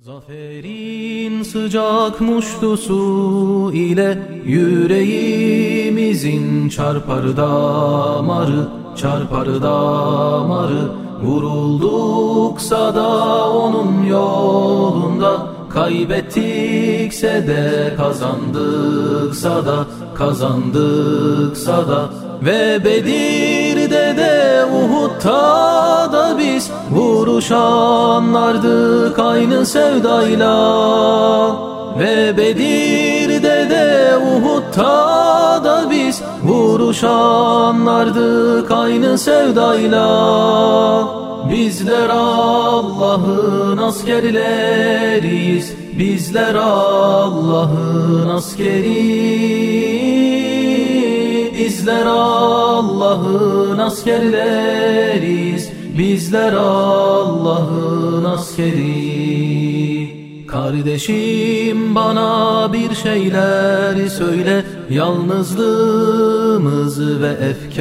Zaferin sıcak muştusu ile yüreğimizin çarpar damarı, çarpar damarı. Vurulduksa da onun yolunda, kaybettikse de kazandıksa da, kazandıksa da. Ve Bedir'de de Uhud'da da biz vuruşanlardık aynı sevdayla. Ve Bedir'de de Uhud'da da biz vuruşanlardık aynı sevdayla. Bizler Allah'ın askerleriyiz, bizler Allah'ın askeri. Bizler Allah'ın askerleriyiz, bizler Allah'ın askeri. Kardeşim bana bir şeyler söyle, yalnızlığımız ve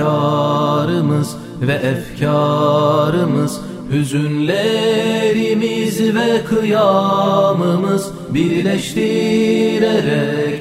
efkarımız, hüzünlerimiz ve kıyamımız birleştirerek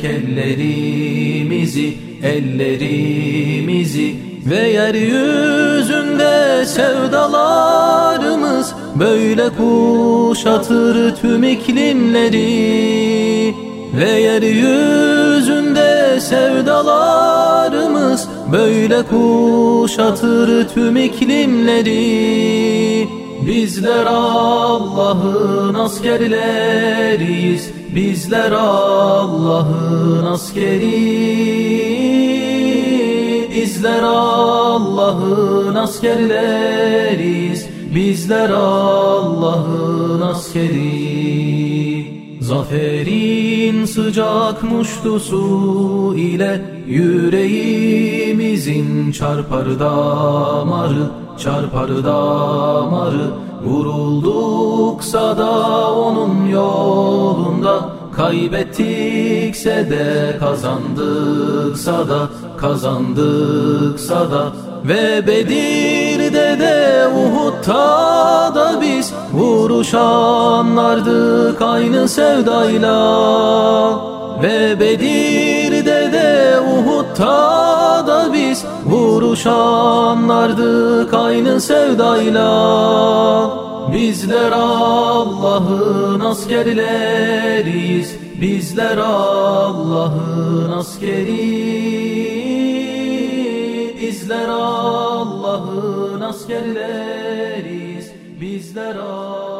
ellerimizi ve yeryüzünde sevdalarımız böyle kuşatır tüm iklimleri. Ve yeryüzünde sevdalarımız böyle kuşatır tüm iklimleri. Bizler Allah'ın askerleriyiz, bizler Allah'ın askeri. Bizler Allah'ın askerleriyiz, bizler Allah'ın askeri. Zaferin sıcak muştusu ile yüreğimizin çarpar damarı, çarpar damarı. Vurulduksa da onun yolunda, kaybettikse de kazandıksa da, kazandıksa da. Ve Bedir'de de Uhud'da da biz vuruşanlardık aynı sevdayla. Ve Bedir'de de Uhud'da da biz vuruşanlardık aynı sevdayla. Bizler Allah'ın askerleriyiz, bizler Allah'ın askeri. Bizler Allah'ın askerleriyiz, bizler Allah'ın